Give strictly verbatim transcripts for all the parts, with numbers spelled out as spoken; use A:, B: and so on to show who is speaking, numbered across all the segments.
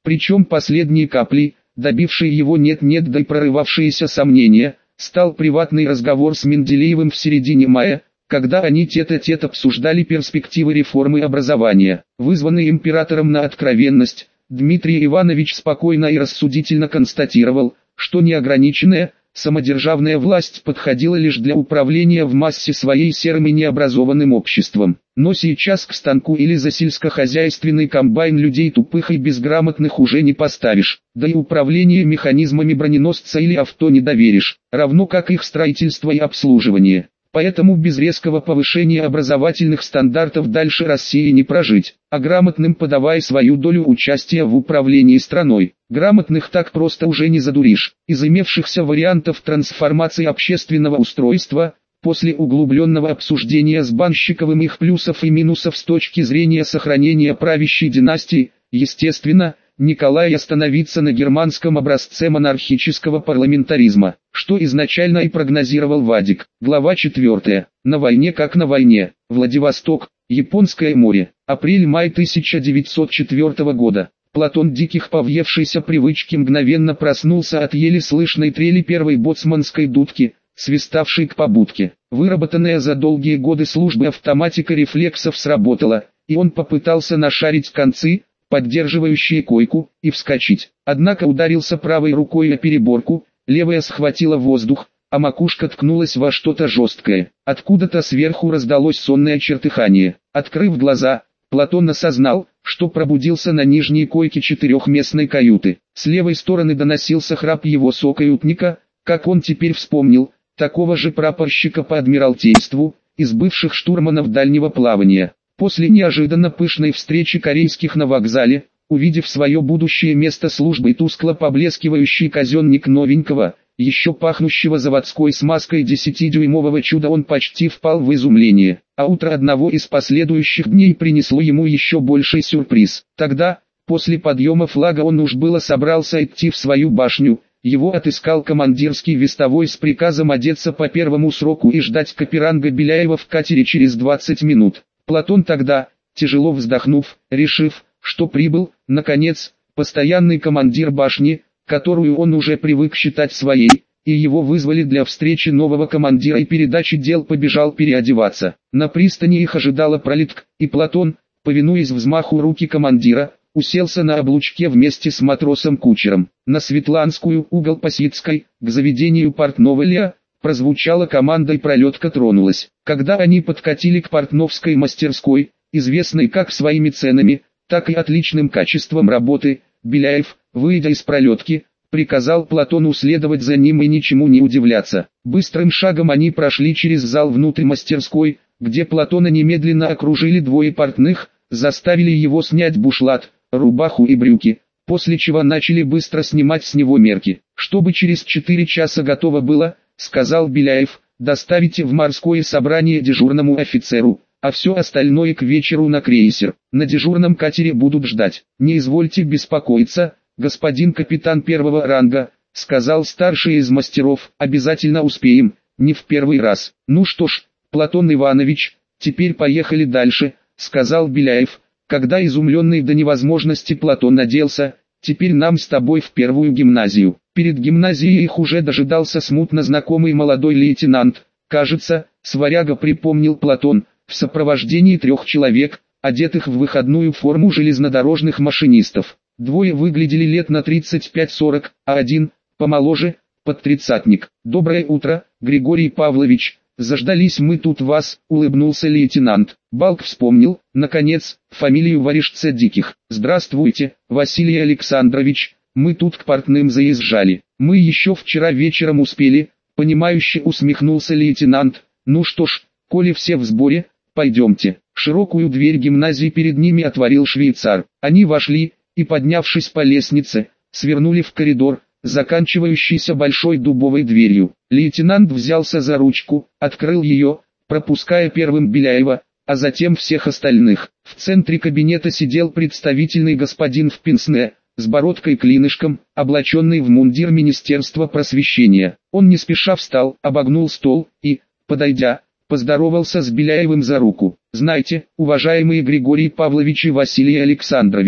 A: Причем последней каплей, добившей его нет-нет да и прорывавшиеся сомнения, стал приватный разговор с Менделеевым в середине мая, когда они тет-а-тет обсуждали перспективы реформы образования. Вызванный императором на откровенность, Дмитрий Иванович спокойно и рассудительно констатировал, что неограниченная, самодержавная власть подходила лишь для управления в массе своей серым и необразованным обществом. Но сейчас к станку или за сельскохозяйственный комбайн людей тупых и безграмотных уже не поставишь, да и управление механизмами броненосца или авто не доверишь, равно как их строительство и обслуживание. Поэтому без резкого повышения образовательных стандартов дальше России не прожить, а грамотным подавай свою долю участия в управлении страной. Грамотных так просто уже не задуришь. Из имевшихся вариантов трансформации общественного устройства, после углубленного обсуждения с Банщиковым их плюсов и минусов с точки зрения сохранения правящей династии, естественно, Николай остановится на германском образце монархического парламентаризма, что изначально и прогнозировал Вадик. Глава четвёртая. На войне как на войне. Владивосток, Японское море. Апрель-май тысяча девятьсот четвёртого года. Платон Диких, по въевшейся привычке, мгновенно проснулся от еле слышной трели первой боцманской дудки, свиставшей к побудке. Выработанная за долгие годы службы автоматика рефлексов сработала, и он попытался нашарить концы, поддерживающие койку, и вскочить. Однако ударился правой рукой о переборку, левая схватила воздух, а макушка ткнулась во что-то жесткое. Откуда-то сверху раздалось сонное чертыхание. Открыв глаза, Платон осознал, что пробудился на нижней койке четырехместной каюты. С левой стороны доносился храп его сокаютника, как он теперь вспомнил, такого же прапорщика по адмиралтейству, из бывших штурманов дальнего плавания. После неожиданно пышной встречи корейских на вокзале, увидев свое будущее место службы и тускло поблескивающий казенник новенького, еще пахнущего заводской смазкой десятидюймового чуда, он почти впал в изумление. А утро одного из последующих дней принесло ему еще больший сюрприз. Тогда, после подъема флага, он уж было собрался идти в свою башню. Его отыскал командирский вестовой с приказом одеться по первому сроку и ждать Каперанга Беляева в катере через двадцать минут. Платон тогда, тяжело вздохнув, решив, что прибыл, наконец, постоянный командир башни, которую он уже привык считать своей, и его вызвали для встречи нового командира и передачи дел, побежал переодеваться. На пристани их ожидала пролетка, и Платон, повинуясь взмаху руки командира, уселся на облучке вместе с матросом-кучером. На Светланскую, угол Пасицкой, к заведению портного Ля, прозвучала команда и пролетка тронулась. Когда они подкатили к портновской мастерской, известной как своими ценами, так и отличным качеством работы, Беляев, выйдя из пролетки, приказал Платону следовать за ним и ничему не удивляться. Быстрым шагом они прошли через зал внутрь мастерской, где Платона немедленно окружили двое портных, заставили его снять бушлат, рубаху и брюки, после чего начали быстро снимать с него мерки. «Чтобы через четыре часа готово было, — сказал Беляев, — доставите в морское собрание дежурному офицеру, а все остальное к вечеру на крейсер. На дежурном катере будут ждать. Не извольте беспокоиться, господин капитан первого ранга, — сказал старший из мастеров, — обязательно успеем, не в первый раз. Ну что ж, Платон Иванович, теперь поехали дальше, — сказал Беляев, когда изумленный до невозможности Платон оделся. Теперь нам с тобой в первую гимназию. Перед гимназией их уже дожидался смутно знакомый молодой лейтенант. Кажется, сваряга, припомнил Платон, в сопровождении трех человек, одетых в выходную форму железнодорожных машинистов. Двое выглядели лет на тридцать пять сорок, а один, помоложе, под тридцатник. «Доброе утро, Григорий Павлович, заждались мы тут вас», — улыбнулся лейтенант. Балк вспомнил, наконец, фамилию Варежца Диких. «Здравствуйте, Василий Александрович, мы тут к портным заезжали. Мы еще вчера вечером успели», — понимающе усмехнулся лейтенант. «Ну что ж, коли все в сборе, пойдемте». Широкую дверь гимназии перед ними отворил швейцар. Они вошли, и, поднявшись по лестнице, свернули в коридор, заканчивающийся большой дубовой дверью. Лейтенант взялся за ручку, открыл ее, пропуская первым Беляева, а затем всех остальных. В центре кабинета сидел представительный господин в пенсне, с бородкой-клинышком, облаченный в мундир Министерства просвещения. Он не спеша встал, обогнул стол и, подойдя, поздоровался с Беляевым за руку. «Знаете, уважаемые Григорий Павлович и Василий Александрович,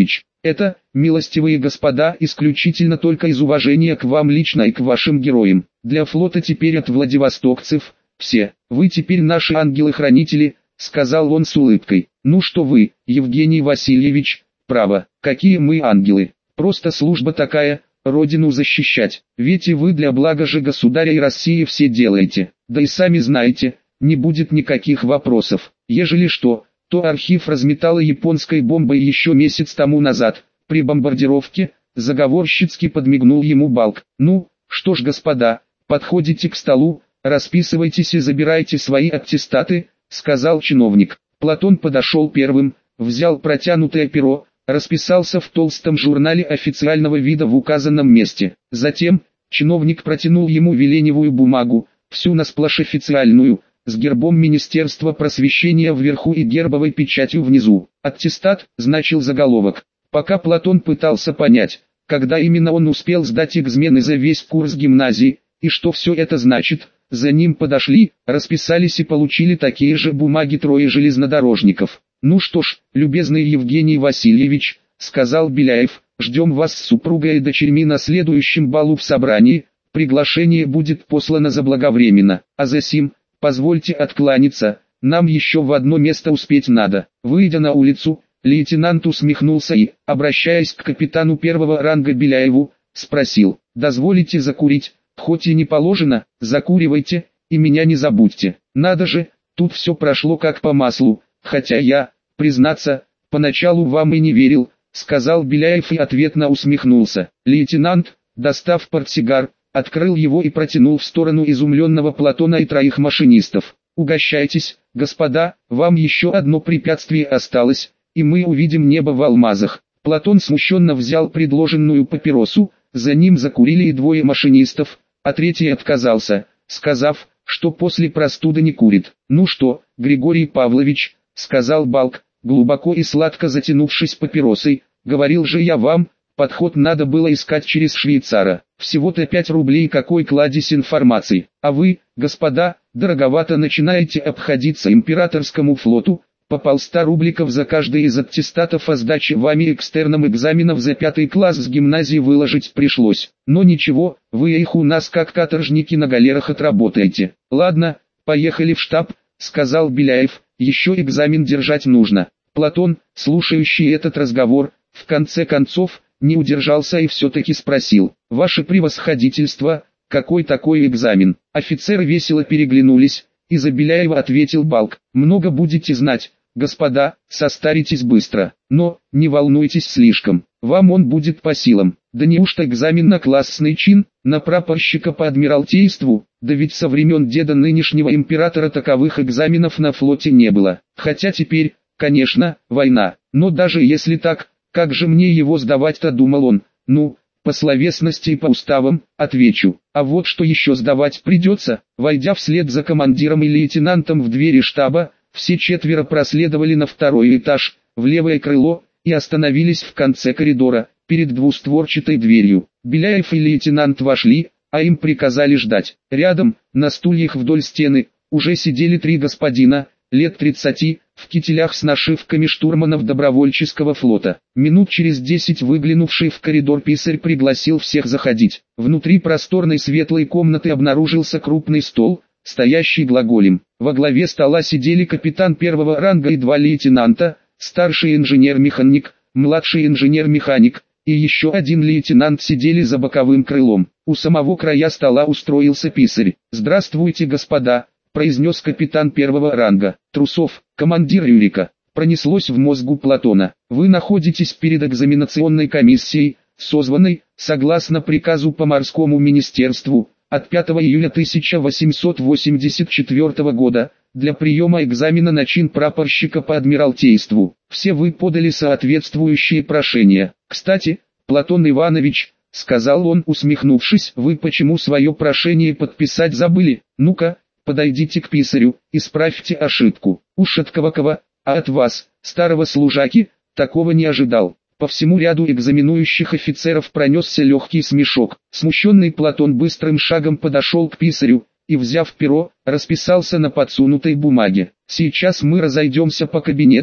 A: Это, милостивые господа, исключительно только из уважения к вам лично и к вашим героям. Для флота теперь от владивостокцев, все, вы теперь наши ангелы-хранители, сказал он с улыбкой. Ну что вы, Евгений Васильевич, право, какие мы ангелы, просто служба такая, родину защищать, ведь и вы для блага же государя и России все делаете, да и сами знаете, не будет никаких вопросов, ежели что, то архив разметало японской бомбой еще месяц тому назад, при бомбардировке, заговорщицки подмигнул ему Балк. Ну, что ж господа, подходите к столу, расписывайтесь и забирайте свои аттестаты, сказал чиновник. Платон подошел первым, взял протянутое перо, расписался в толстом журнале официального вида в указанном месте. Затем, чиновник протянул ему веленевую бумагу, всю насплошь официальную, с гербом Министерства просвещения вверху и гербовой печатью внизу. Аттестат, значил заголовок. Пока Платон пытался понять, когда именно он успел сдать экзамены за весь курс гимназии, и что все это значит, за ним подошли, расписались и получили такие же бумаги трое железнодорожников. «Ну что ж, любезный Евгений Васильевич», — сказал Беляев, — «ждем вас с супругой и дочерьми на следующем балу в собрании, приглашение будет послано заблаговременно, а засим, позвольте откланяться, нам еще в одно место успеть надо». Выйдя на улицу, лейтенант усмехнулся и, обращаясь к капитану первого ранга Беляеву, спросил: «Дозволите закурить? Хоть и не положено, закуривайте, и меня не забудьте». Надо же, тут все прошло как по маслу, хотя я, признаться, поначалу вам и не верил, сказал Беляев и ответно усмехнулся. Лейтенант, достав портсигар, открыл его и протянул в сторону изумленного Платона и троих машинистов. «Угощайтесь, господа, вам еще одно препятствие осталось, и мы увидим небо в алмазах». Платон смущенно взял предложенную папиросу, за ним закурили и двое машинистов, а третий отказался, сказав, что после простуды не курит. «Ну что, Григорий Павлович», — сказал Балк, глубоко и сладко затянувшись папиросой, — «говорил же я вам, подход надо было искать через швейцара. Всего-то пять рублей какой кладезь информации, а вы, господа, дороговато начинаете обходиться императорскому флоту, по полста рубликов за каждый из аттестатов о сдаче вами экстерном экзаменов за пятый класс с гимназии выложить пришлось. Но ничего, вы их у нас как каторжники на галерах отработаете. Ладно, поехали в штаб», — сказал Беляев, — «еще экзамен держать нужно». Платон, слушающий этот разговор, в конце концов, не удержался и все-таки спросил: «Ваше превосходительство, какой такой экзамен?» Офицеры весело переглянулись, и за Беляева ответил Балк: «Много будете знать, господа, состаритесь быстро, но, не волнуйтесь слишком, вам он будет по силам». «Да неужто экзамен на классный чин, на прапорщика по адмиралтейству? Да ведь со времен деда нынешнего императора таковых экзаменов на флоте не было. Хотя теперь, конечно, война, но даже если так, как же мне его сдавать-то?» думал он. «Ну, по словесности и по уставам, отвечу. А вот что еще сдавать придется». Войдя вслед за командиром и лейтенантом в двери штаба, все четверо проследовали на второй этаж, в левое крыло, и остановились в конце коридора, перед двустворчатой дверью. Беляев и лейтенант вошли, а им приказали ждать. Рядом, на стульях вдоль стены, уже сидели три господина, лет тридцати, в кителях с нашивками штурманов добровольческого флота. Минут через десять выглянувший в коридор писарь пригласил всех заходить. Внутри просторной светлой комнаты обнаружился крупный стол, стоящий глаголем. Во главе стола сидели капитан первого ранга и два лейтенанта, старший инженер-механик, младший инженер-механик, и еще один лейтенант сидели за боковым крылом. У самого края стола устроился писарь. «Здравствуйте, господа», — произнес капитан первого ранга. «Трусов, командир Рюрика», — пронеслось в мозгу Платона. «Вы находитесь перед экзаменационной комиссией, созванной, согласно приказу по морскому министерству, от пятого июля тысяча восемьсот восемьдесят четвёртого года, для приема экзамена на чин прапорщика по адмиралтейству. Все вы подали соответствующие прошения. Кстати, Платон Иванович, — сказал он, усмехнувшись, — вы почему свое прошение подписать забыли? Ну-ка, подойдите к писарю, исправьте ошибку. Уж от кого-кого, а от вас, старого служаки, такого не ожидал». По всему ряду экзаменующих офицеров пронесся легкий смешок. Смущенный Платон быстрым шагом подошел к писарю, и, взяв перо, расписался на подсунутой бумаге. «Сейчас мы разойдемся по кабинетам,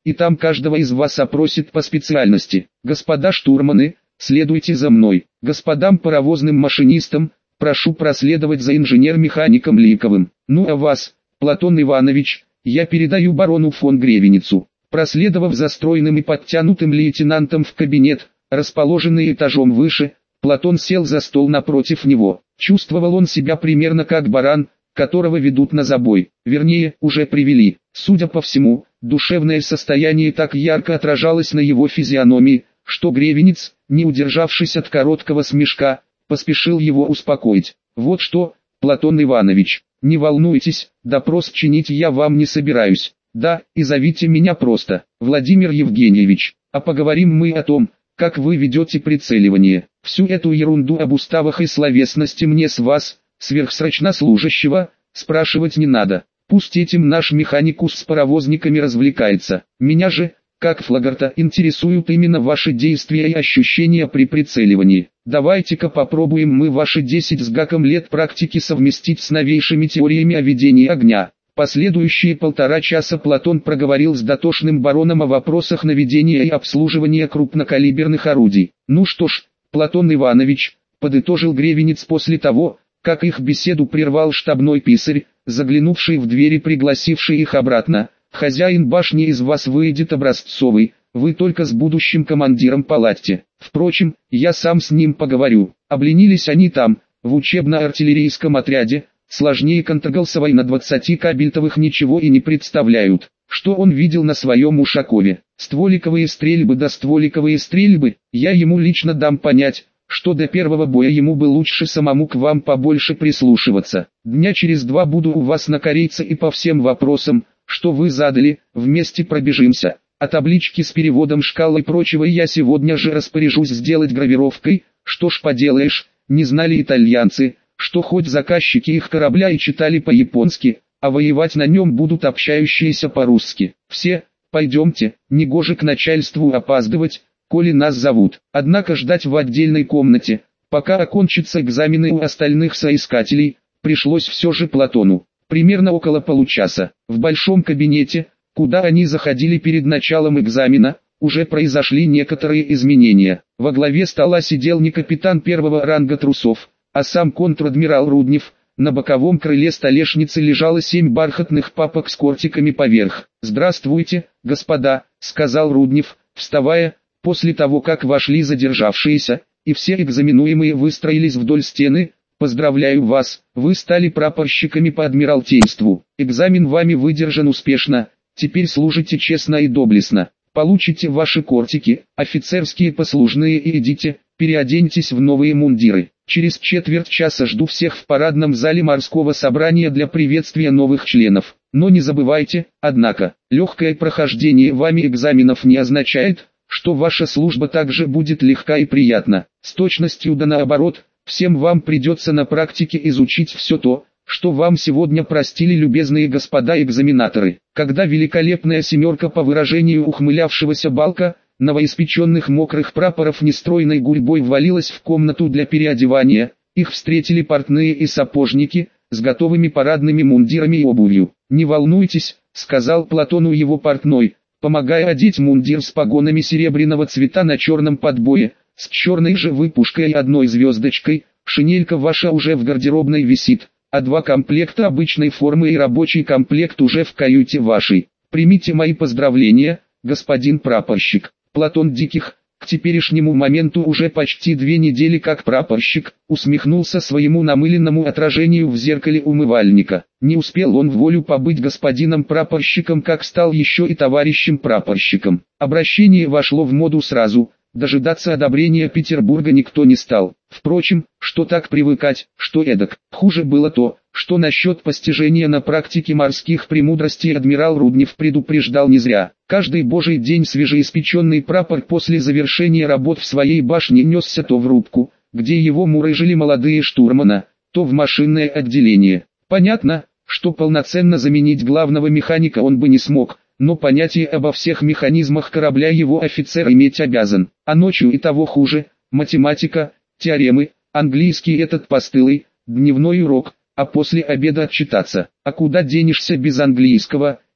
A: и там каждого из вас опросит по специальности. Господа штурманы, следуйте за мной. Господам паровозным машинистам, прошу проследовать за инженер-механиком Ликовым. Ну а вас, Платон Иванович, я передаю барону фон Гревеницу». Проследовав за стройным и подтянутым лейтенантом в кабинет, расположенный этажом выше, Платон сел за стол напротив него. Чувствовал он себя примерно как баран, которого ведут на забой, вернее, уже привели. Судя по всему, душевное состояние так ярко отражалось на его физиономии, что Гревенец, не удержавшись от короткого смешка, поспешил его успокоить. «Вот что, Платон Иванович, не волнуйтесь, допрос чинить я вам не собираюсь. Да, и зовите меня просто Владимир Евгеньевич, а поговорим мы о том, как вы ведете прицеливание. Всю эту ерунду об уставах и словесности мне с вас, сверхсрочно служащего, спрашивать не надо. Пусть этим наш механикус с паровозниками развлекается. Меня же, как флагорта, интересуют именно ваши действия и ощущения при прицеливании. Давайте-ка попробуем мы ваши десять с гаком лет практики совместить с новейшими теориями о ведении огня». Последующие полтора часа Платон проговорил с дотошным бароном о вопросах наведения и обслуживания крупнокалиберных орудий. «Ну что ж, Платон Иванович», — подытожил Гревенец после того, как их беседу прервал штабной писарь, заглянувший в дверь и пригласивший их обратно, «хозяин башни из вас выйдет образцовый, вы только с будущим командиром поладьте. Впрочем, я сам с ним поговорю». Обленились они там, в учебно-артиллерийском отряде. Сложнее контрголосовой на двадцати кабельтовых ничего и не представляют. Что он видел на своем Ушакове? Стволиковые стрельбы да стволиковые стрельбы. Я ему лично дам понять, что до первого боя ему бы лучше самому к вам побольше прислушиваться. Дня через два буду у вас на корейце и по всем вопросам, что вы задали, вместе пробежимся. А таблички с переводом шкал и прочего я сегодня же распоряжусь сделать гравировкой. Что ж поделаешь, не знали итальянцы, что хоть заказчики их корабля и читали по-японски, а воевать на нем будут общающиеся по-русски. Все, пойдемте, негоже к начальству опаздывать, коли нас зовут. Однако ждать в отдельной комнате, пока окончатся экзамены у остальных соискателей, пришлось все же Платону. Примерно около получаса, в большом кабинете, куда они заходили перед началом экзамена, уже произошли некоторые изменения. Во главе стола сидел не капитан первого ранга Трусов, а сам контр-адмирал Руднев. На боковом крыле столешницы лежало семь бархатных папок с кортиками поверх. «Здравствуйте, господа», — сказал Руднев, вставая, после того как вошли задержавшиеся, и все экзаменуемые выстроились вдоль стены. «Поздравляю вас, вы стали прапорщиками по адмиралтейству. Экзамен вами выдержан успешно, теперь служите честно и доблестно. Получите ваши кортики, офицерские послужные, и идите, переоденьтесь в новые мундиры. Через четверть часа жду всех в парадном зале морского собрания для приветствия новых членов. Но не забывайте, однако, легкое прохождение вами экзаменов не означает, что ваша служба также будет легка и приятна. С точностью да наоборот, всем вам придется на практике изучить все то, что вам сегодня простили любезные господа экзаменаторы». Когда великолепная семерка, по выражению ухмылявшегося Балка, новоиспеченных мокрых прапоров нестройной гурьбой ввалилась в комнату для переодевания, их встретили портные и сапожники, с готовыми парадными мундирами и обувью. «Не волнуйтесь», — сказал Платону его портной, помогая одеть мундир с погонами серебряного цвета на черном подбое, с черной же выпушкой и одной звездочкой. «Шинелька ваша уже в гардеробной висит, а два комплекта обычной формы и рабочий комплект уже в каюте вашей. Примите мои поздравления, господин прапорщик». Платон Диких, к теперешнему моменту уже почти две недели как прапорщик, усмехнулся своему намыленному отражению в зеркале умывальника. Не успел он в волю побыть господином прапорщиком, как стал еще и товарищем прапорщиком. Обращение вошло в моду сразу, дожидаться одобрения Петербурга никто не стал. Впрочем, что так привыкать, что эдак. Хуже было то, что насчет постижения на практике морских премудростей адмирал Руднев предупреждал не зря. Каждый божий день свежеиспеченный прапор после завершения работ в своей башне несся то в рубку, где его мурыжили молодые штурмана, то в машинное отделение. Понятно, что полноценно заменить главного механика он бы не смог, но понятие обо всех механизмах корабля его офицер иметь обязан. А ночью и того хуже: математика, теоремы, английский этот постылый, дневной урок, а после обеда отчитаться. А куда денешься без английского,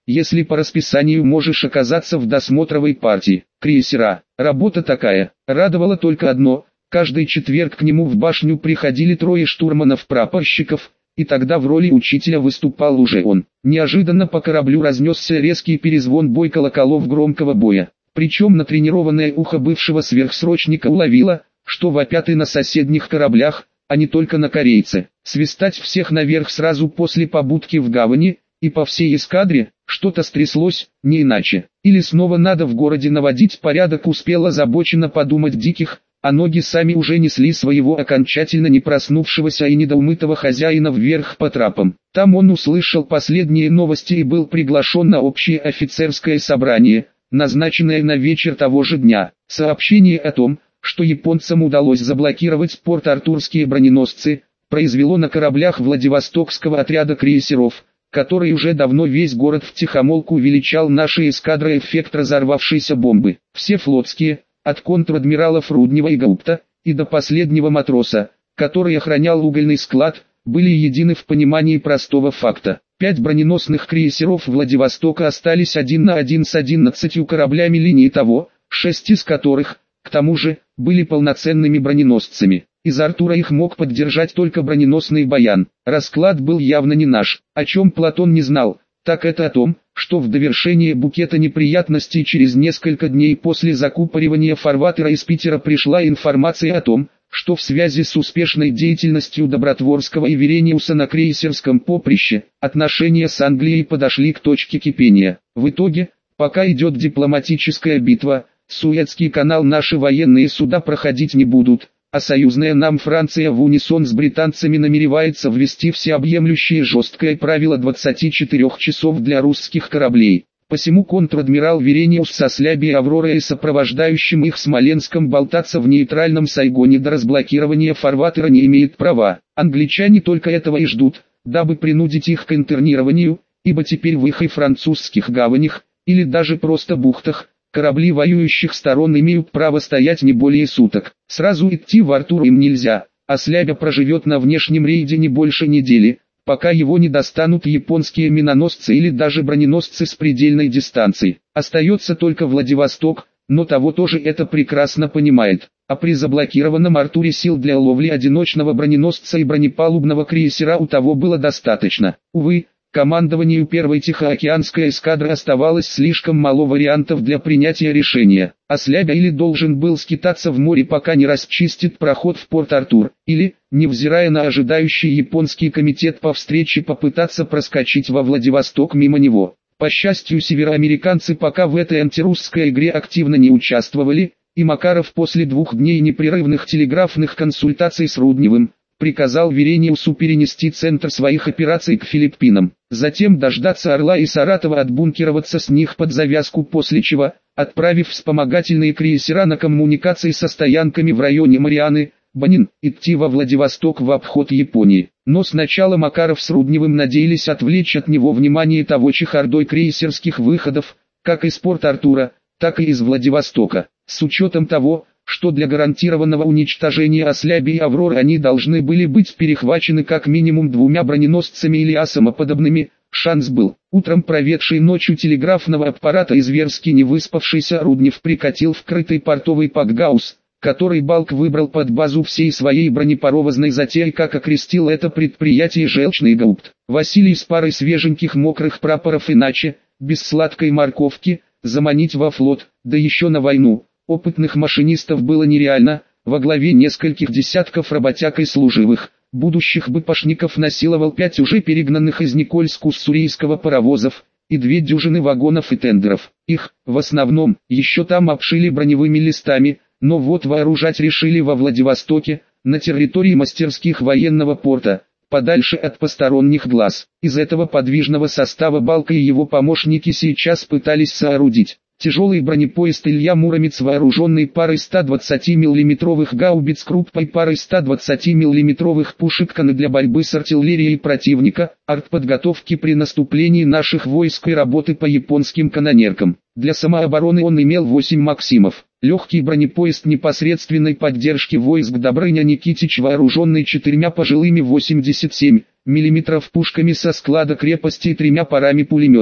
A: если по расписанию можешь оказаться в досмотровой партии. Крейсера. Работа такая. Радовало только одно: каждый четверг к нему в башню приходили трое штурманов-прапорщиков, и тогда в роли учителя выступал уже он. Неожиданно по кораблю разнесся резкий перезвон бой колоколов громкого боя. Причем натренированное ухо бывшего сверхсрочника уловило, что вопят и на соседних кораблях, а не только на корейце. Свистать всех наверх сразу после побудки в гавани, и по всей эскадре, что-то стряслось, не иначе. Или снова надо в городе наводить порядок, успел озабоченно подумать Диких, а ноги сами уже несли своего окончательно не проснувшегося и недоумытого хозяина вверх по трапам. Там он услышал последние новости и был приглашен на общее офицерское собрание, назначенное на вечер того же дня. Сообщение о том, что японцам удалось заблокировать порт-артурские броненосцы, произвело на кораблях Владивостокского отряда крейсеров, который уже давно весь город втихомолку величал нашей эскадрой, эффект разорвавшейся бомбы. Все флотские, от контр-адмиралов Руднева и Гаупта, и до последнего матроса, который охранял угольный склад, были едины в понимании простого факта. Пять броненосных крейсеров Владивостока остались один на один с одиннадцатью кораблями линии того, шесть из которых, к тому же, были полноценными броненосцами. Из Артура их мог поддержать только броненосный Баян. Расклад был явно не наш. О чем Платон не знал, так это о том, что в довершение букета неприятностей через несколько дней после закупоривания фарватера из Питера пришла информация о том, что в связи с успешной деятельностью Добротворского и Верениуса на крейсерском поприще, отношения с Англией подошли к точке кипения. В итоге, пока идет дипломатическая битва, Суэцкий канал наши военные суда проходить не будут, а союзная нам Франция в унисон с британцами намеревается ввести всеобъемлющее жесткое правило двадцати четырёх часов для русских кораблей. Посему контр-адмирал Верениус со Слябией Авророй и сопровождающим их Смоленском болтаться в нейтральном Сайгоне до разблокирования фарватера не имеет права. Англичане только этого и ждут, дабы принудить их к интернированию, ибо теперь в их и французских гаванях, или даже просто бухтах, корабли воюющих сторон имеют право стоять не более суток. Сразу идти в Артур им нельзя, а Слябя проживет на внешнем рейде не больше недели, пока его не достанут японские миноносцы или даже броненосцы с предельной дистанции. Остается только Владивосток, но того тоже это прекрасно понимает. А при заблокированном Артуре сил для ловли одиночного броненосца и бронепалубного крейсера у того было достаточно. Увы, командованию первой Тихоокеанской эскадры оставалось слишком мало вариантов для принятия решения. А Слябя или должен был скитаться в море, пока не расчистит проход в Порт-Артур, или, невзирая на ожидающий японский комитет по встрече, попытаться проскочить во Владивосток мимо него. По счастью, североамериканцы пока в этой антирусской игре активно не участвовали, и Макаров после двух дней непрерывных телеграфных консультаций с Рудневым приказал Верениусу перенести центр своих операций к Филиппинам, затем дождаться Орла и Саратова, отбункироваться с них под завязку, после чего, отправив вспомогательные крейсера на коммуникации со стоянками в районе Марианы, Банин, идти во Владивосток в обход Японии. Но сначала Макаров с Рудневым надеялись отвлечь от него внимание того чехардой крейсерских выходов, как из Порт-Артура, так и из Владивостока. С учетом того, что для гарантированного уничтожения Ослябии и Авроры они должны были быть перехвачены как минимум двумя броненосцами или асомоподобными, шанс был. Утром проведший ночью телеграфного аппарата и зверски не выспавшийся Руднев прикатил в крытый портовый пакгаус, который Балк выбрал под базу всей своей бронепаровозной затеи, как окрестил это предприятие «Желчный Гаупт». Василий с парой свеженьких мокрых прапоров, иначе, без сладкой морковки, заманить во флот, да еще на войну. Опытных машинистов было нереально, во главе нескольких десятков работяг и служивых, будущих бэпашников насиловал пять уже перегнанных из Никольск-Уссурийского паровозов, и две дюжины вагонов и тендеров. Их, в основном, еще там обшили броневыми листами, но вот вооружать решили во Владивостоке, на территории мастерских военного порта, подальше от посторонних глаз. Из этого подвижного состава Балка и его помощники сейчас пытались соорудить тяжелый бронепоезд Илья Муромец, вооруженный парой ста двадцати миллиметровых гаубиц Круппа и парой ста двадцати миллиметровых пушек Каны для борьбы с артиллерией противника, артподготовки при наступлении наших войск и работы по японским канонеркам. Для самообороны он имел восемь Максимов. Легкий бронепоезд непосредственной поддержки войск Добрыня Никитич, вооруженный четырьмя пожилыми восемьдесят семь миллиметров пушками со склада крепости и тремя парами пулеметов.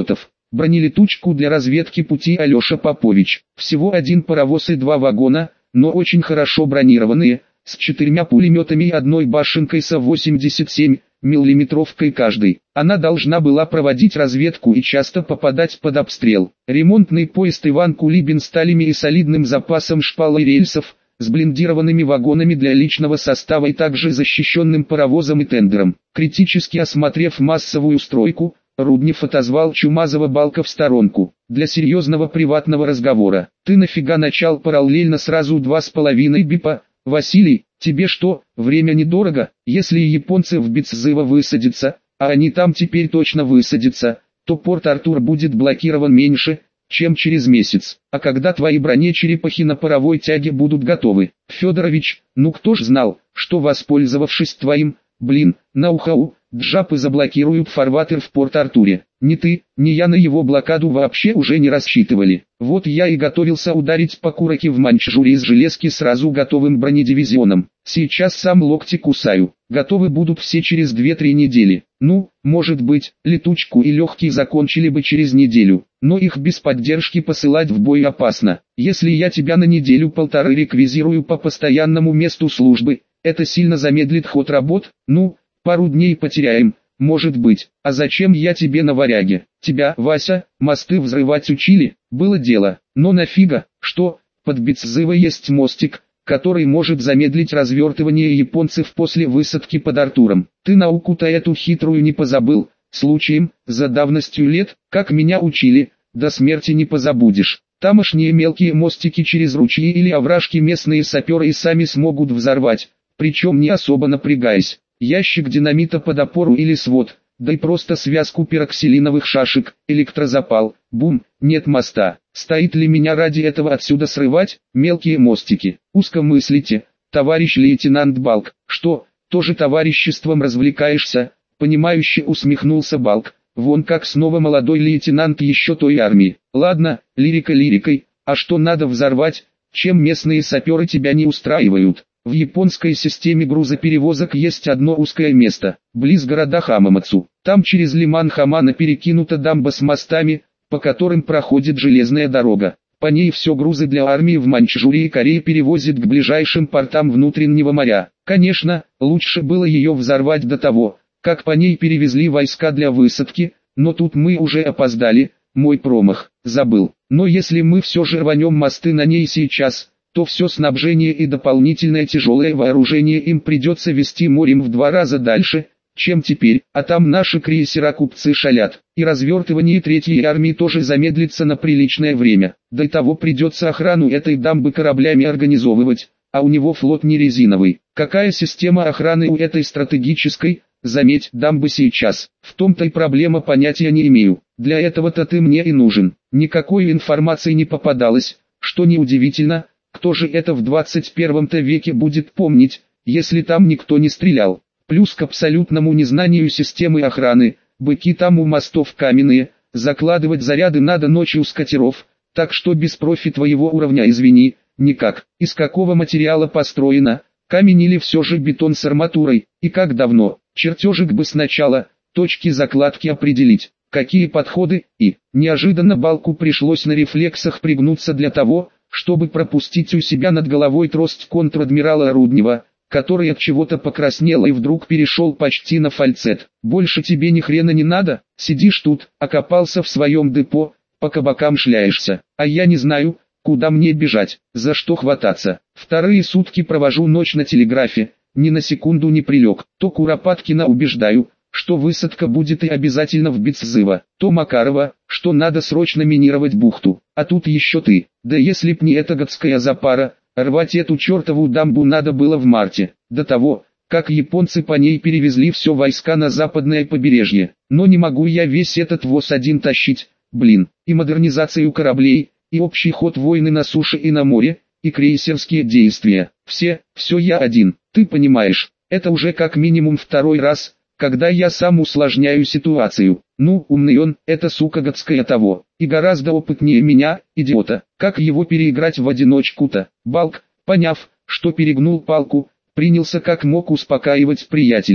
A: бронелетучку для разведки пути Алеша Попович. Всего один паровоз и два вагона, но очень хорошо бронированные, с четырьмя пулеметами и одной башенкой с восемьдесят семь миллиметровкой каждый. Она должна была проводить разведку и часто попадать под обстрел. Ремонтный поезд Иван Кулибин с талями и солидным запасом шпал и рельсов, с блиндированными вагонами для личного состава и также защищенным паровозом и тендером. Критически осмотрев массовую стройку, Руднев отозвал Чумазова-Балка в сторонку. Для серьезного приватного разговора. Ты нафига начал параллельно сразу два с половиной бипа? Василий, тебе что, время недорого? Если японцы в Бицзыво высадятся, а они там теперь точно высадятся, то Порт-Артур будет блокирован меньше, чем через месяц. А когда твои бронечерепахи на паровой тяге будут готовы? Федорович, ну кто ж знал, что воспользовавшись твоим, блин, ноу-хау, джапы заблокируют фарватер в Порт-Артуре. Ни ты, ни я на его блокаду вообще уже не рассчитывали. Вот я и готовился ударить по Кураке в Маньчжурии из железки сразу готовым бронедивизионом. Сейчас сам локти кусаю. Готовы будут все через две-три недели. Ну, может быть, летучку и легкий закончили бы через неделю. Но их без поддержки посылать в бой опасно. Если я тебя на неделю-полторы реквизирую по постоянному месту службы, это сильно замедлит ход работ. Ну, пару дней потеряем, может быть. А зачем я тебе на варяге? Тебя, Вася, мосты взрывать учили? Было дело. Но нафига? Что? Под Бицзыво есть мостик, который может замедлить развертывание японцев после высадки под Артуром. Ты науку-то эту хитрую не позабыл? Случаем, за давностью лет, как меня учили, до смерти не позабудешь. Тамошние мелкие мостики через ручьи или овражки местные саперы и сами смогут взорвать, причем не особо напрягаясь. Ящик динамита под опору или свод, да и просто связку пероксилиновых шашек, электрозапал, бум, нет моста. Стоит ли меня ради этого отсюда срывать? Мелкие мостики. Узко мыслите, товарищ лейтенант Балк. Что, тоже товариществом развлекаешься? Понимающе усмехнулся Балк. Вон как снова молодой лейтенант еще той армии. Ладно, лирика лирикой, а что надо взорвать, чем местные саперы тебя не устраивают? В японской системе грузоперевозок есть одно узкое место, близ города Хамамацу. Там через лиман Хамана перекинута дамба с мостами, по которым проходит железная дорога. По ней все грузы для армии в Маньчжурии и Корее перевозят к ближайшим портам внутреннего моря. Конечно, лучше было ее взорвать до того, как по ней перевезли войска для высадки, но тут мы уже опоздали, мой промах, забыл. Но если мы все же рванем мосты на ней сейчас, то все снабжение и дополнительное тяжелое вооружение им придется везти морем в два раза дальше, чем теперь, а там наши крейсера-купцы шалят, и развертывание третьей армии тоже замедлится на приличное время. До того придется охрану этой дамбы кораблями организовывать, а у него флот не резиновый. Какая система охраны у этой стратегической, заметь, дамбы сейчас? В том-то и проблема, понятия не имею. Для этого-то ты мне и нужен. Никакой информации не попадалось, что неудивительно. Кто же это в двадцать первом-то веке будет помнить, если там никто не стрелял? Плюс к абсолютному незнанию системы охраны, быки там у мостов каменные, закладывать заряды надо ночью с катеров, так что без профи твоего уровня, извини, никак. Из какого материала построено, камень или все же бетон с арматурой, и как давно? Чертежик бы сначала, точки закладки определить, какие подходы, и, неожиданно Балку пришлось на рефлексах пригнуться для того, чтобы пропустить у себя над головой трость контр-адмирала Руднева, который от чего-то покраснел и вдруг перешел почти на фальцет. «Больше тебе ни хрена не надо, сидишь тут, окопался в своем депо, по кабакам шляешься, а я не знаю, куда мне бежать, за что хвататься. Вторые сутки провожу ночь на телеграфе, ни на секунду не прилег. То Куропаткина убеждаю, что высадка будет и обязательно в Бицзыво, то Макарова, что надо срочно минировать бухту, а тут еще ты. Да если б не эта гадская запара, рвать эту чертову дамбу надо было в марте, до того, как японцы по ней перевезли все войска на западное побережье. Но не могу я весь этот воз один тащить, блин, и модернизацию кораблей, и общий ход войны на суше и на море, и крейсерские действия. Все, все я один, ты понимаешь, это уже как минимум второй раз, когда я сам усложняю ситуацию. Ну, умный он, эта сука гадская того, и гораздо опытнее меня, идиота. Как его переиграть в одиночку-то? Балк, поняв, что перегнул палку, принялся как мог успокаивать приятеля.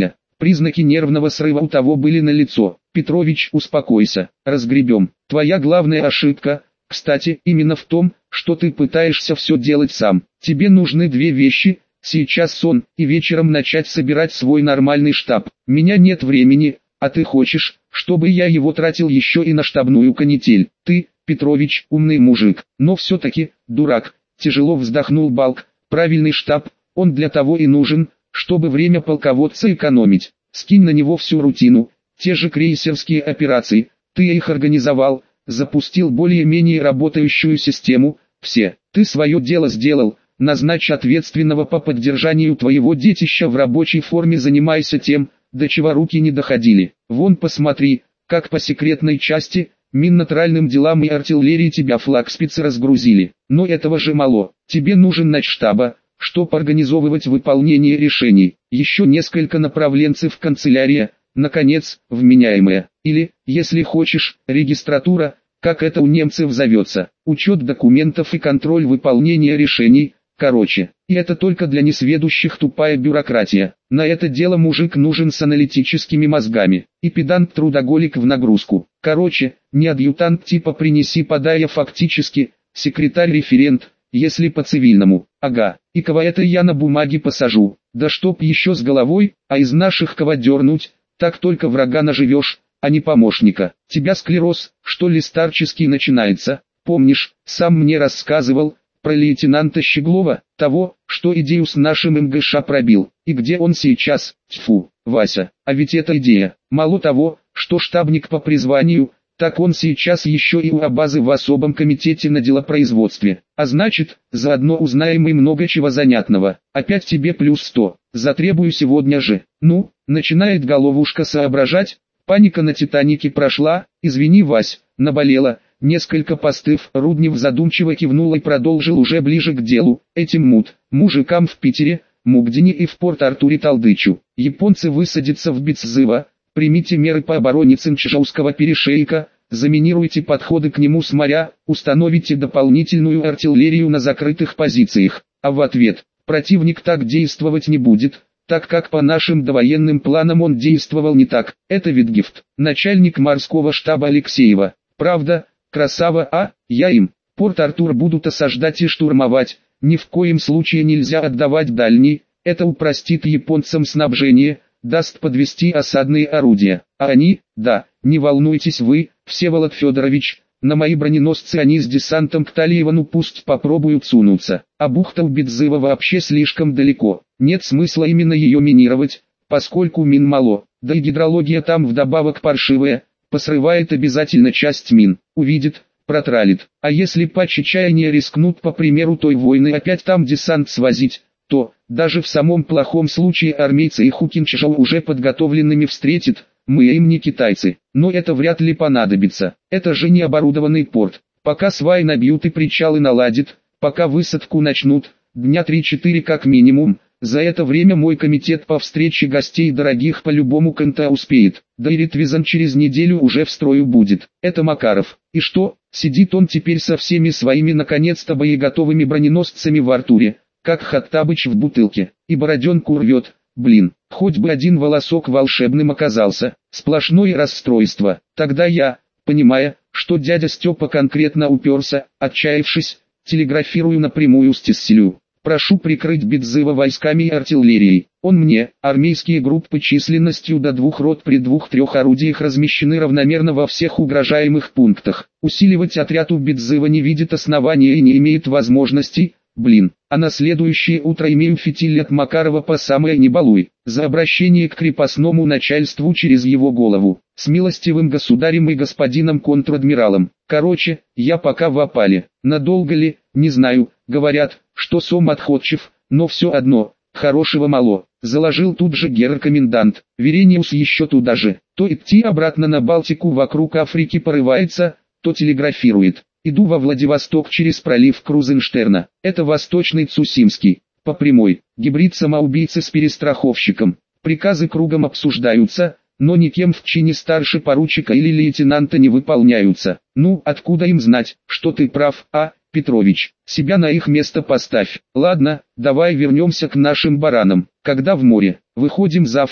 A: Признаки нервного срыва у того были налицо. Петрович, успокойся, разгребем. Твоя главная ошибка, кстати, именно в том, что ты пытаешься все делать сам. Тебе нужны две вещи, сейчас сон, и вечером начать собирать свой нормальный штаб. Меня нет времени, а ты хочешь, чтобы я его тратил еще и на штабную канитель. Ты, Петрович, умный мужик, но все-таки, дурак, тяжело вздохнул Балк. Правильный штаб, он для того и нужен, чтобы время полководца экономить. Скинь на него всю рутину, те же крейсерские операции, ты их организовал, запустил более-менее работающую систему, все, ты свое дело сделал, назначь ответственного по поддержанию твоего детища в рабочей форме, занимайся тем, до чего руки не доходили. Вон посмотри, как по секретной части, минно-тральным делам и артиллерии тебя флагспицы разгрузили. Но этого же мало, тебе нужен начштаба, чтобы организовывать выполнение решений, еще несколько направленцев канцелярия, наконец, вменяемая, или, если хочешь, регистратура, как это у немцев зовется, учет документов и контроль выполнения решений, короче, и это только для несведущих тупая бюрократия. На это дело мужик нужен с аналитическими мозгами, и педант-трудоголик в нагрузку. Короче, не адъютант типа принеси-подай, а фактически, секретарь-референт, если по-цивильному. Ага, и кого это я на бумаге посажу, да чтоб еще с головой, а из наших кого дернуть, так только врага наживешь, а не помощника. Тебя склероз, что ли, старческий начинается, помнишь, сам мне рассказывал, про лейтенанта Щеглова, того, что идею с нашим эм гэ ша пробил, и где он сейчас, тьфу, Вася, а ведь это идея, мало того, что штабник по призванию, так он сейчас еще и у Абазы в особом комитете на делопроизводстве, а значит, заодно узнаем и много чего занятного, опять тебе плюс сто, затребую сегодня же, ну, начинает головушка соображать, паника на Титанике прошла, извини, Вась, наболела. Несколько постыв, Руднев задумчиво кивнул и продолжил уже ближе к делу. Этим мут, мужикам в Питере, Мугдине и в Порт-Артуре толдычу. Японцы высадятся в Бицзыва, примите меры по обороне Цинчжауского перешейка, заминируйте подходы к нему с моря, установите дополнительную артиллерию на закрытых позициях. А в ответ, противник так действовать не будет, так как по нашим довоенным планам он действовал не так. Это Витгефт, начальник морского штаба Алексеева. Правда, красава, а, я им, Порт-Артур будут осаждать и штурмовать, ни в коем случае нельзя отдавать дальний, это упростит японцам снабжение, даст подвести осадные орудия, а они, да, не волнуйтесь вы, Всеволод Федорович, на мои броненосцы они с десантом к Талиевану пусть попробуют сунуться, а бухта у Бицзыва вообще слишком далеко, нет смысла именно ее минировать, поскольку мин мало, да и гидрология там вдобавок паршивая, посрывает обязательно часть мин, увидит, протралит. А если по чечаянию рискнут по примеру той войны опять там десант свозить, то, даже в самом плохом случае армейцы их у Кинчжоу уже подготовленными встретит, мы им не китайцы, но это вряд ли понадобится, это же не оборудованный порт, пока сваи набьют и причалы наладят, пока высадку начнут, дня три-четыре как минимум. За это время мой комитет по встрече гостей дорогих по-любому конта успеет, да и Ритвизан через неделю уже в строю будет. Это Макаров. И что, сидит он теперь со всеми своими наконец-то боеготовыми броненосцами в Артуре, как Хаттабыч в бутылке, и бороденку рвет, блин, хоть бы один волосок волшебным оказался, сплошное расстройство. Тогда я, понимая, что дядя Степа конкретно уперся, отчаявшись, телеграфирую напрямую Стесселю. Прошу прикрыть Бицзыва войсками и артиллерией. Он мне, армейские группы численностью до двух рот при двух-трех орудиях размещены равномерно во всех угрожаемых пунктах. Усиливать отряд у Бицзыва не видит основания и не имеет возможностей, блин. А на следующее утро имею фитиль от Макарова по самое не балуй, за обращение к крепостному начальству через его голову, с милостивым государем и господином контр-адмиралом. Короче, я пока в опале, надолго ли, не знаю, говорят, что сом отходчив, но все одно, хорошего мало. Заложил тут же герр-комендант, Верениус еще туда же, то идти обратно на Балтику вокруг Африки порывается, то телеграфирует. Иду во Владивосток через пролив Крузенштерна, это Восточный Цусимский, по прямой, гибрид самоубийцы с перестраховщиком. Приказы кругом обсуждаются, но никем в чине старше поручика или лейтенанта не выполняются. Ну, откуда им знать, что ты прав, а, Петрович, себя на их место поставь. Ладно, давай вернемся к нашим баранам. Когда в море, выходим завтра,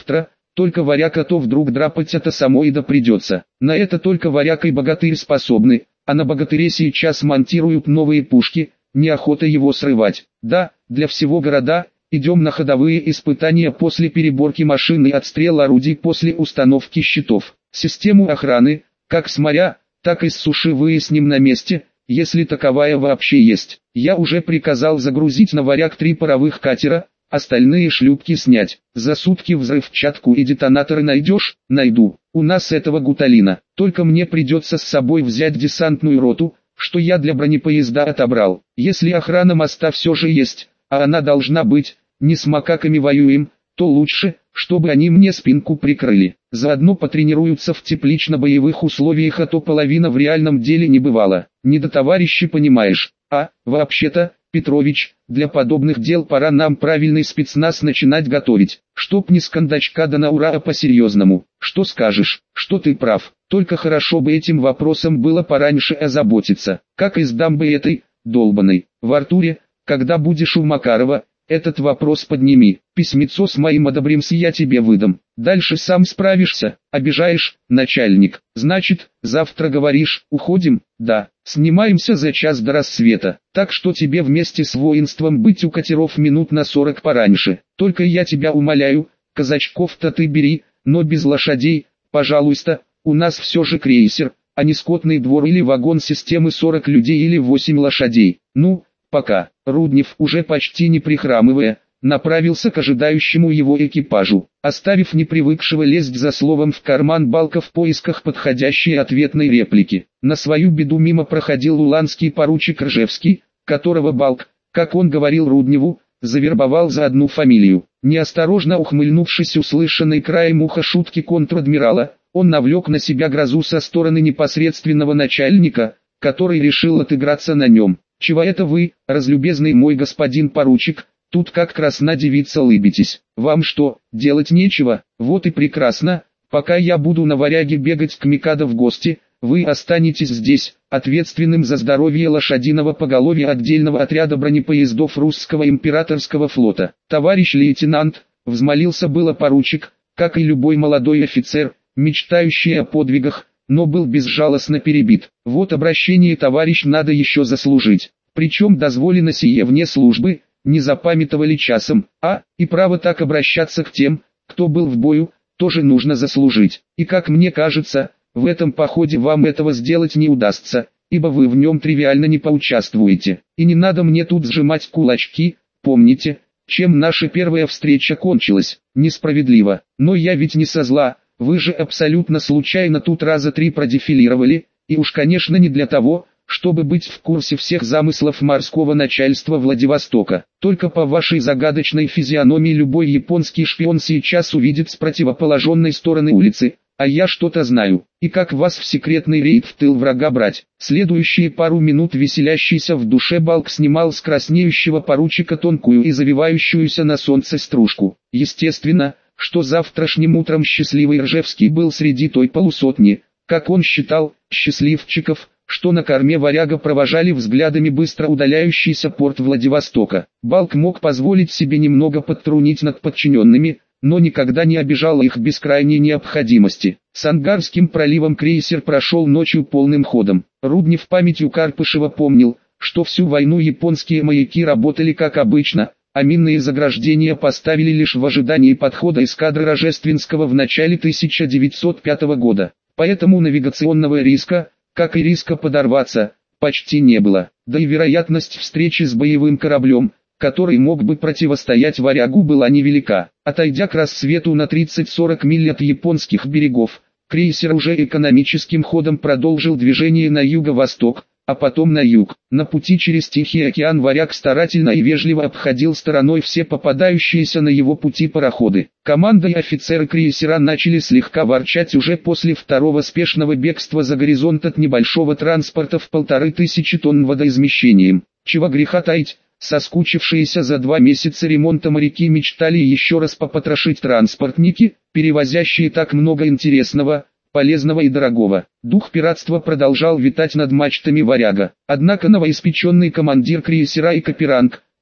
A: только варяг, а то вдруг драпать это само и да придется. На это только варяг и богатырь способны, а на богатыре сейчас монтируют новые пушки, неохота его срывать. Да, для всего города, идем на ходовые испытания после переборки машин и отстрел орудий после установки щитов. Систему охраны, как с моря, так и с суши выясним на месте, если таковая вообще есть. Я уже приказал загрузить на варяг три паровых катера, остальные шлюпки снять. За сутки взрывчатку и детонаторы найдешь? Найду. У нас этого гуталина. Только мне придется с собой взять десантную роту, что я для бронепоезда отобрал. Если охрана моста все же есть, а она должна быть, не с макаками воюем, то лучше, чтобы они мне спинку прикрыли. Заодно потренируются в теплично-боевых условиях, а то половина в реальном деле не бывала. Не до товарищи, понимаешь. А, вообще-то, Петрович, для подобных дел пора нам правильный спецназ начинать готовить. Чтоб не с кондачка да на ура, а по-серьезному. Что скажешь? Что ты прав. Только хорошо бы этим вопросом было пораньше озаботиться. Как из дамбы этой, долбаной. В Артуре, когда будешь у Макарова, этот вопрос подними. Письмецо с моим одобримся я тебе выдам. Дальше сам справишься. Обижаешь, начальник. Значит, завтра говоришь, уходим? Да. Снимаемся за час до рассвета. Так что тебе вместе с воинством быть у катеров минут на сорок пораньше. Только я тебя умоляю, казачков-то ты бери, но без лошадей, пожалуйста. У нас все же крейсер, а не скотный двор или вагон системы сорок людей или восемь лошадей. Ну, пока. Руднев, уже почти не прихрамывая, направился к ожидающему его экипажу, оставив непривыкшего лезть за словом в карман Балка в поисках подходящей ответной реплики. На свою беду мимо проходил уланский поручик Ржевский, которого Балк, как он говорил Рудневу, завербовал за одну фамилию. Неосторожно ухмыльнувшись услышанной краем уха шутки контр-адмирала, он навлек на себя грозу со стороны непосредственного начальника, который решил отыграться на нем. «Чего это вы, разлюбезный мой господин поручик, тут как красна девица лыбитесь? Вам что, делать нечего? Вот и прекрасно, пока я буду на варяге бегать к Микадо в гости, вы останетесь здесь, ответственным за здоровье лошадиного поголовья отдельного отряда бронепоездов русского императорского флота. Товарищ лейтенант», взмолился было поручик, как и любой молодой офицер, мечтающий о подвигах, но был безжалостно перебит. Вот обращение товарищ надо еще заслужить. Причем дозволено сие вне службы, не запамятовали часом, а, и право так обращаться к тем, кто был в бою, тоже нужно заслужить. И как мне кажется, в этом походе вам этого сделать не удастся, ибо вы в нем тривиально не поучаствуете. И не надо мне тут сжимать кулачки, помните, чем наша первая встреча кончилась, несправедливо. Но я ведь не со зла. Вы же абсолютно случайно тут раза три продефилировали, и уж конечно не для того, чтобы быть в курсе всех замыслов морского начальства Владивостока. Только по вашей загадочной физиономии любой японский шпион сейчас увидит с противоположной стороны улицы, а я что-то знаю, и как вас в секретный рейд в тыл врага брать. Следующие пару минут веселящийся в душе Балк снимал с краснеющего поручика тонкую и завивающуюся на солнце стружку. Естественно, что завтрашним утром счастливый Ржевский был среди той полусотни, как он считал, счастливчиков, что на корме варяга провожали взглядами быстро удаляющийся порт Владивостока. Балк мог позволить себе немного подтрунить над подчиненными, но никогда не обижал их без крайней необходимости. С Ангарским проливом крейсер прошел ночью полным ходом. Руднев памятью Карпышева помнил, что всю войну японские маяки работали как обычно, а минные заграждения поставили лишь в ожидании подхода эскадры Рожественского в начале тысяча девятьсот пятого года. Поэтому навигационного риска, как и риска подорваться, почти не было. Да и вероятность встречи с боевым кораблем, который мог бы противостоять варягу, была невелика. Отойдя к рассвету на тридцать-сорок миль от японских берегов, крейсер уже экономическим ходом продолжил движение на юго-восток, а потом на юг. На пути через Тихий океан варяг старательно и вежливо обходил стороной все попадающиеся на его пути пароходы. Команда и офицеры крейсера начали слегка ворчать уже после второго спешного бегства за горизонт от небольшого транспорта в полторы тысячи тонн водоизмещением. Чего греха таить, соскучившиеся за два месяца ремонта моряки мечтали еще раз попотрошить транспортники, перевозящие так много интересного, полезного и дорогого. Дух пиратства продолжал витать над мачтами варяга. Однако новоиспеченный командир крейсера и Каперанг,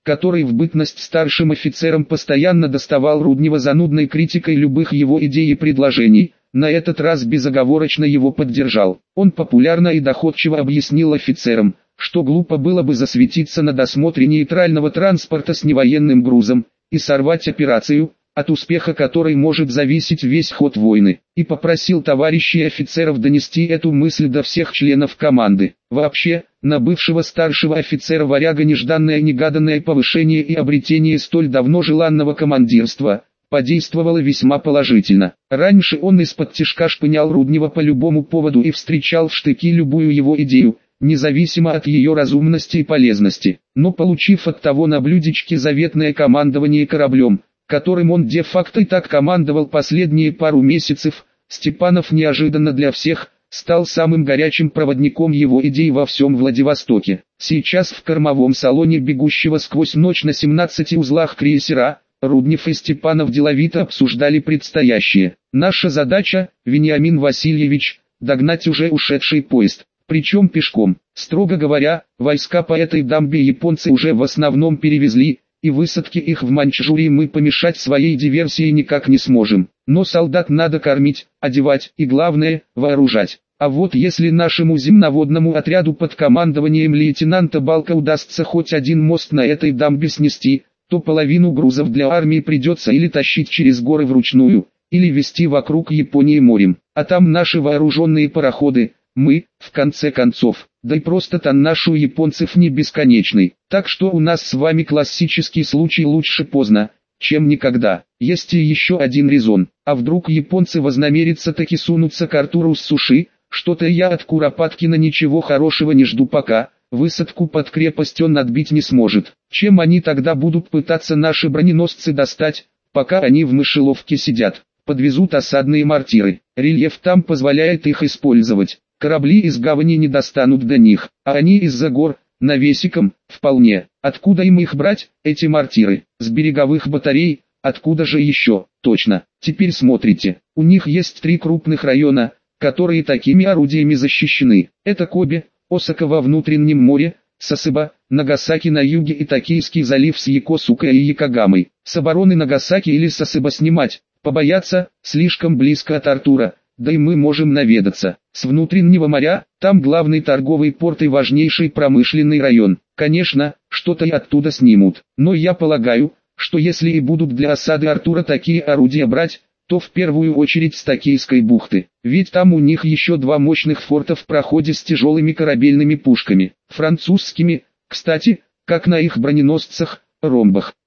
A: который в бытность старшим офицером постоянно доставал Руднева занудной критикой любых его идей и предложений, на этот раз безоговорочно его поддержал. Он популярно и доходчиво объяснил офицерам, что глупо было бы засветиться на досмотре нейтрального транспорта с невоенным грузом, и сорвать операцию, от успеха которой может зависеть весь ход войны, и попросил товарищей офицеров донести эту мысль до всех членов команды. Вообще, на бывшего старшего офицера Варяга нежданное-негаданное повышение и обретение столь давно желанного командирства подействовало весьма положительно. Раньше он из-под тишка шпынял Руднева по любому поводу и встречал в штыки любую его идею, независимо от ее разумности и полезности. Но получив от того на блюдечке заветное командование кораблем, которым он де-факто и так командовал последние пару месяцев, Степанов неожиданно для всех стал самым горячим проводником его идей во всем Владивостоке. Сейчас в кормовом салоне бегущего сквозь ночь на семнадцати узлах крейсера, Руднев и Степанов деловито обсуждали предстоящее. «Наша задача, Вениамин Васильевич, догнать уже ушедший поезд, причем пешком. Строго говоря, войска по этой дамбе японцы уже в основном перевезли, и высадке их в Маньчжурии мы помешать своей диверсией никак не сможем. Но солдат надо кормить, одевать и, главное, вооружать. А вот если нашему земноводному отряду под командованием лейтенанта Балка удастся хоть один мост на этой дамбе снести, то половину грузов для армии придется или тащить через горы вручную, или везти вокруг Японии морем. А там наши вооруженные пароходы, мы, в конце концов, да и просто тоннаж у японцев не бесконечный. Так что у нас с вами классический случай лучше поздно, чем никогда. Есть и еще один резон. А вдруг японцы вознамерятся таки сунуться к Артуру с суши? Что-то я от Куропаткина ничего хорошего не жду пока. Высадку под крепость он отбить не сможет. Чем они тогда будут пытаться наши броненосцы достать, пока они в мышеловке сидят? Подвезут осадные мортиры. Рельеф там позволяет их использовать. Корабли из гавани не достанут до них, а они из-за гор, навесиком, вполне. Откуда им их брать, эти мортиры? С береговых батарей? Откуда же еще? Точно. Теперь смотрите. У них есть три крупных района, которые такими орудиями защищены. Это Коби, Осака во внутреннем море, Сасеба, Нагасаки на юге и Токийский залив с Якосукой и Якогамой. С обороны Нагасаки или Сасеба снимать, побояться, слишком близко от Артура, да и мы можем наведаться. С внутреннего моря, там главный торговый порт и важнейший промышленный район. Конечно, что-то и оттуда снимут, но я полагаю, что если и будут для осады Артура такие орудия брать, то в первую очередь с Токийской бухты. Ведь там у них еще два мощных форта в проходе с тяжелыми корабельными пушками. Французскими, кстати, как на их броненосцах, ромбах.